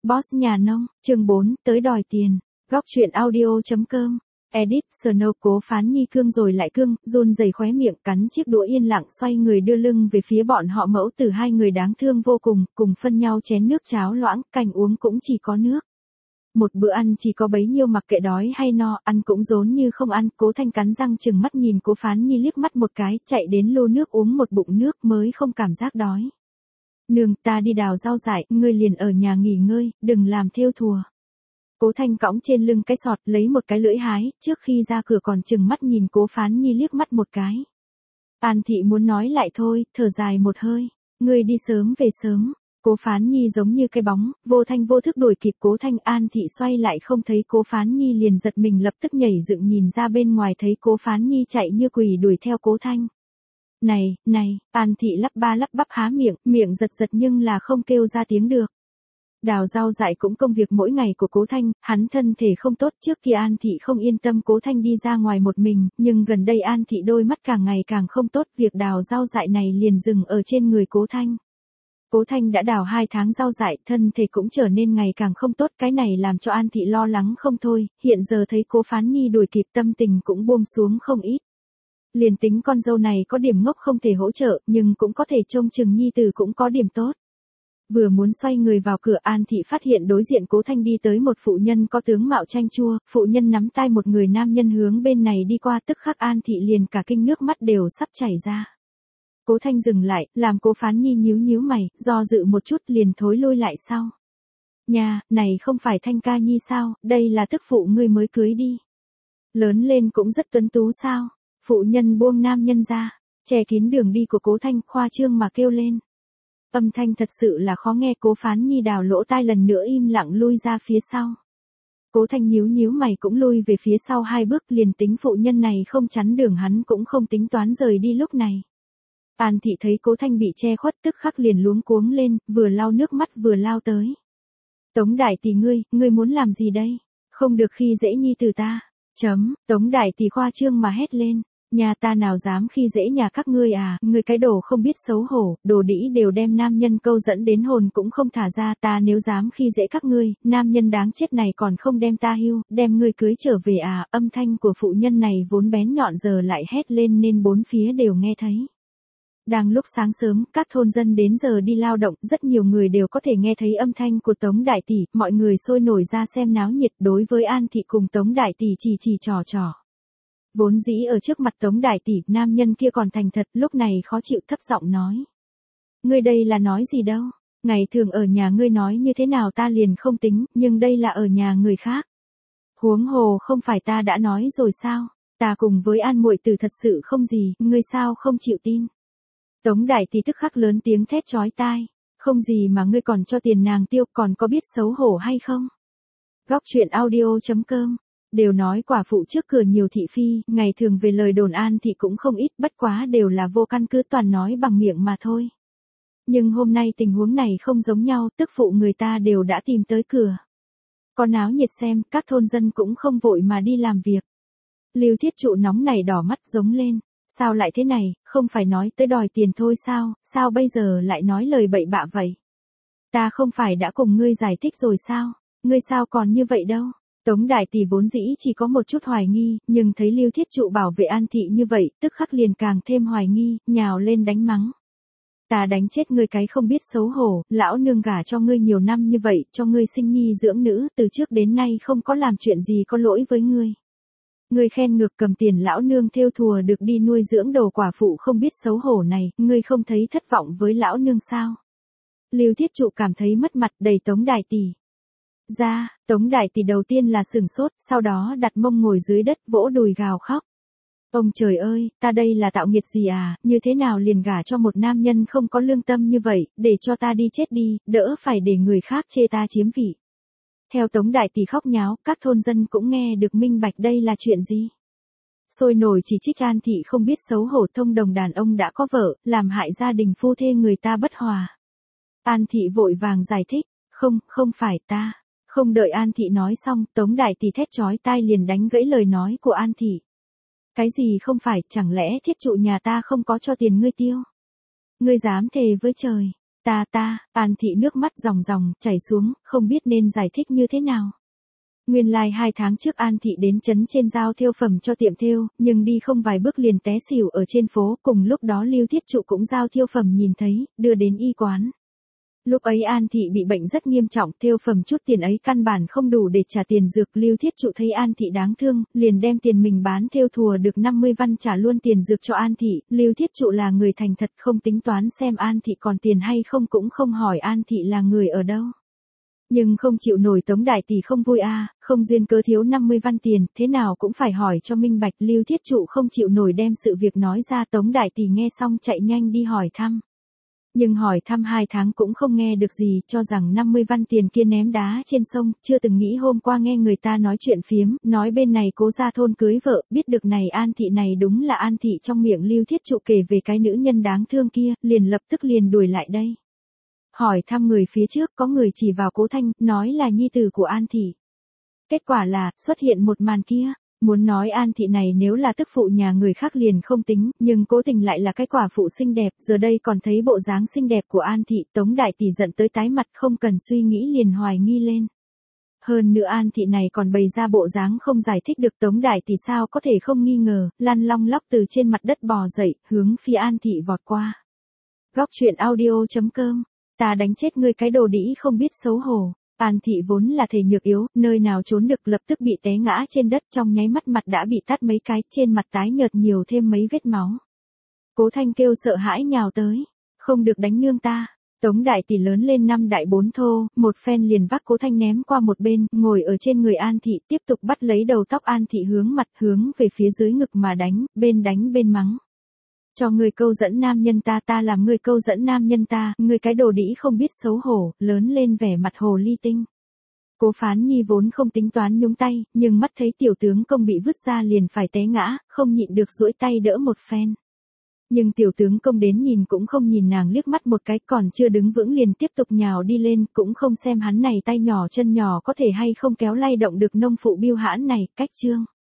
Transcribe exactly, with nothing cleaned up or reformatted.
Boss nhà nông, chương bốn, tới đòi tiền. Góc truyện audio.com. Edit, Snow cố phán nhi cương rồi lại cương, run rẩy khóe miệng cắn chiếc đũa yên lặng xoay người đưa lưng về phía bọn họ mẫu tử hai người đáng thương vô cùng, cùng phân nhau chén nước cháo loãng, canh uống cũng chỉ có nước. Một bữa ăn chỉ có bấy nhiêu mặc kệ đói hay no, ăn cũng rốn như không ăn, Cố Thanh cắn răng chừng mắt nhìn Cố Phán Nhi liếc mắt một cái, chạy đến lô nước uống một bụng nước mới không cảm giác đói. Nương, ta đi đào rau dại, ngươi liền ở nhà nghỉ ngơi, đừng làm thêu thùa. Cố Thanh cõng trên lưng cái sọt, lấy một cái lưỡi hái, trước khi ra cửa còn chừng mắt nhìn Cố Phán Nhi liếc mắt một cái. An Thị muốn nói lại thôi, thở dài một hơi, ngươi đi sớm về sớm. Cố Phán Nhi giống như cái bóng, vô thanh vô thức đuổi kịp Cố Thanh. An Thị xoay lại không thấy Cố Phán Nhi liền giật mình lập tức nhảy dựng nhìn ra bên ngoài thấy Cố Phán Nhi chạy như quỷ đuổi theo Cố Thanh. Này, này, An Thị lắp ba lắp bắp há miệng, miệng giật giật nhưng là không kêu ra tiếng được. Đào rau dại cũng công việc mỗi ngày của Cố Thanh, hắn thân thể không tốt, trước kia An Thị không yên tâm Cố Thanh đi ra ngoài một mình, nhưng gần đây An Thị đôi mắt càng ngày càng không tốt, việc đào rau dại này liền dừng ở trên người Cố Thanh. Cố Thanh đã đào hai tháng rau dại, thân thể cũng trở nên ngày càng không tốt, cái này làm cho An Thị lo lắng không thôi, hiện giờ thấy Cố Phán Nhi đuổi kịp tâm tình cũng buông xuống không ít. Liền tính con dâu này có điểm ngốc không thể hỗ trợ, nhưng cũng có thể trông chừng nhi tử cũng có điểm tốt. Vừa muốn xoay người vào cửa, An Thị phát hiện đối diện Cố Thanh đi tới một phụ nhân có tướng mạo chanh chua, phụ nhân nắm tay một người nam nhân hướng bên này đi qua, tức khắc An Thị liền cả kinh nước mắt đều sắp chảy ra. Cố Thanh dừng lại, làm Cố Phán Nhi nhíu nhíu mày, do dự một chút liền thối lui lại sau. Nha, này không phải Thanh ca nhi sao, đây là tức phụ ngươi mới cưới đi. Lớn lên cũng rất tuấn tú sao. Phụ nhân buông nam nhân ra, che kín đường đi của Cố Thanh, khoa trương mà kêu lên. Âm thanh thật sự là khó nghe. Cố Phán Nhi đào lỗ tai lần nữa im lặng lui ra phía sau. Cố Thanh nhíu nhíu mày cũng lui về phía sau hai bước, liền tính phụ nhân này không chắn đường hắn cũng không tính toán rời đi lúc này. An Thị thấy Cố Thanh bị che khuất tức khắc liền luống cuống lên, vừa lau nước mắt vừa lao tới. Tống đại tỷ ngươi, ngươi muốn làm gì đây? Không được khi dễ nhi từ ta. Chấm, Tống đại tỷ khoa trương mà hét lên. Nhà ta nào dám khi dễ nhà các ngươi à, ngươi cái đồ không biết xấu hổ, đồ đĩ đều đem nam nhân câu dẫn đến hồn cũng không thả ra, ta nếu dám khi dễ các ngươi, nam nhân đáng chết này còn không đem ta hưu, đem ngươi cưới trở về à, âm thanh của phụ nhân này vốn bén nhọn giờ lại hét lên nên bốn phía đều nghe thấy. Đang lúc sáng sớm, các thôn dân đến giờ đi lao động, rất nhiều người đều có thể nghe thấy âm thanh của Tống đại tỷ, mọi người sôi nổi ra xem náo nhiệt, đối với An Thị cùng Tống đại tỷ chỉ chỉ trò trò. Vốn dĩ ở trước mặt Tống đại tỷ, nam nhân kia còn thành thật, lúc này khó chịu thấp giọng nói. Ngươi đây là nói gì đâu, ngày thường ở nhà ngươi nói như thế nào ta liền không tính, nhưng đây là ở nhà người khác. Huống hồ không phải ta đã nói rồi sao, ta cùng với An muội tử thật sự không gì, ngươi sao không chịu tin. Tống đại tỷ tức khắc lớn tiếng thét chói tai, không gì mà ngươi còn cho tiền nàng tiêu, còn có biết xấu hổ hay không? Góc truyện audio.com. Đều nói quả phụ trước cửa nhiều thị phi, ngày thường về lời đồn An Thị cũng không ít, bất quá đều là vô căn cứ toàn nói bằng miệng mà thôi. Nhưng hôm nay tình huống này không giống nhau, tức phụ người ta đều đã tìm tới cửa. Có náo nhiệt xem, các thôn dân cũng không vội mà đi làm việc. Lưu Thiết Trụ nóng này đỏ mắt giống lên. Sao lại thế này, không phải nói tới đòi tiền thôi sao, sao bây giờ lại nói lời bậy bạ vậy? Ta không phải đã cùng ngươi giải thích rồi sao, ngươi sao còn như vậy đâu? Tống đại tỷ vốn dĩ chỉ có một chút hoài nghi, nhưng thấy Lưu Thiết Trụ bảo vệ An Thị như vậy, tức khắc liền càng thêm hoài nghi, nhào lên đánh mắng. Ta đánh chết ngươi cái không biết xấu hổ, lão nương gả cho ngươi nhiều năm như vậy, cho ngươi sinh nhi dưỡng nữ, từ trước đến nay không có làm chuyện gì có lỗi với ngươi. Ngươi khen ngược cầm tiền lão nương thêu thùa được đi nuôi dưỡng đồ quả phụ không biết xấu hổ này, ngươi không thấy thất vọng với lão nương sao? Lưu Thiết Trụ cảm thấy mất mặt đầy Tống đại tỷ. Ra, Tống đại tỷ đầu tiên là sửng sốt, sau đó đặt mông ngồi dưới đất vỗ đùi gào khóc. Ông trời ơi, ta đây là tạo nghiệt gì à, như thế nào liền gả cho một nam nhân không có lương tâm như vậy, để cho ta đi chết đi, đỡ phải để người khác chê ta chiếm vị. Theo Tống đại tỷ khóc nháo, các thôn dân cũng nghe được minh bạch đây là chuyện gì. Sôi nổi chỉ trích An Thị không biết xấu hổ, thông đồng đàn ông đã có vợ, làm hại gia đình phu thê người ta bất hòa. An Thị vội vàng giải thích, không, không phải ta. Không đợi An Thị nói xong, Tống đại tỷ thét chói tai liền đánh gãy lời nói của An Thị. Cái gì không phải, chẳng lẽ Thiết Trụ nhà ta không có cho tiền ngươi tiêu? Ngươi dám thề với trời. Ta ta, An Thị nước mắt ròng ròng, chảy xuống, không biết nên giải thích như thế nào. Nguyên lai like hai tháng trước An Thị đến trấn trên giao thêu phẩm cho tiệm thêu, nhưng đi không vài bước liền té xỉu ở trên phố, cùng lúc đó Lưu Thiết Trụ cũng giao thêu phẩm nhìn thấy, đưa đến y quán. Lúc ấy An Thị bị bệnh rất nghiêm trọng, thêu phẩm chút tiền ấy căn bản không đủ để trả tiền dược. Lưu Thiết Trụ thấy An Thị đáng thương, liền đem tiền mình bán thêu thùa được năm mươi văn trả luôn tiền dược cho An Thị. Lưu Thiết Trụ là người thành thật, không tính toán xem An Thị còn tiền hay không, cũng không hỏi An Thị là người ở đâu. Nhưng không chịu nổi Tống đại tỷ không vui a, à, không duyên cớ thiếu năm mươi văn tiền, thế nào cũng phải hỏi cho minh bạch. Lưu Thiết Trụ không chịu nổi đem sự việc nói ra, Tống đại tỷ nghe xong chạy nhanh đi hỏi thăm. Nhưng hỏi thăm hai tháng cũng không nghe được gì, cho rằng năm mươi văn tiền kia ném đá trên sông, chưa từng nghĩ hôm qua nghe người ta nói chuyện phiếm, nói bên này cố ra thôn cưới vợ, biết được này An Thị này đúng là An Thị trong miệng Lưu Thiết Trụ kể về cái nữ nhân đáng thương kia, liền lập tức liền đuổi lại đây. Hỏi thăm người phía trước, có người chỉ vào Cố Thanh, nói là nhi tử của An Thị. Kết quả là, xuất hiện một màn kia. Muốn nói An Thị này nếu là tức phụ nhà người khác liền không tính, nhưng cố tình lại là cái quả phụ xinh đẹp, giờ đây còn thấy bộ dáng xinh đẹp của An Thị, Tống đại tỷ giận tới tái mặt, không cần suy nghĩ liền hoài nghi lên. Hơn nữa An Thị này còn bày ra bộ dáng không giải thích được, Tống đại tỷ sao có thể không nghi ngờ, lăn long lóc từ trên mặt đất bò dậy, hướng phía An Thị vọt qua. Góc truyện audio chấm com. Ta đánh chết ngươi cái đồ đĩ không biết xấu hổ. An Thị vốn là thể nhược yếu, nơi nào trốn được, lập tức bị té ngã trên đất, trong nháy mắt mặt đã bị tát mấy cái, trên mặt tái nhợt nhiều thêm mấy vết máu. Cố Thanh kêu sợ hãi nhào tới. Không được đánh nương ta. Tống đại tỷ lớn lên năm đại bốn thô, một phen liền vác Cố Thanh ném qua một bên, ngồi ở trên người An Thị, tiếp tục bắt lấy đầu tóc An Thị hướng mặt hướng về phía dưới ngực mà đánh, bên đánh bên mắng. Cho ngươi câu dẫn nam nhân ta, ta làm ngươi câu dẫn nam nhân ta, ngươi cái đồ đĩ không biết xấu hổ, lớn lên vẻ mặt hồ ly tinh. Cố Phán Nhi vốn không tính toán nhúng tay, nhưng mắt thấy tiểu tướng công bị vứt ra liền phải té ngã, không nhịn được duỗi tay đỡ một phen. Nhưng tiểu tướng công đến nhìn cũng không nhìn nàng liếc mắt một cái, còn chưa đứng vững liền tiếp tục nhào đi lên, cũng không xem hắn này tay nhỏ chân nhỏ có thể hay không kéo lay động được nông phụ biêu hãn này. Cách chương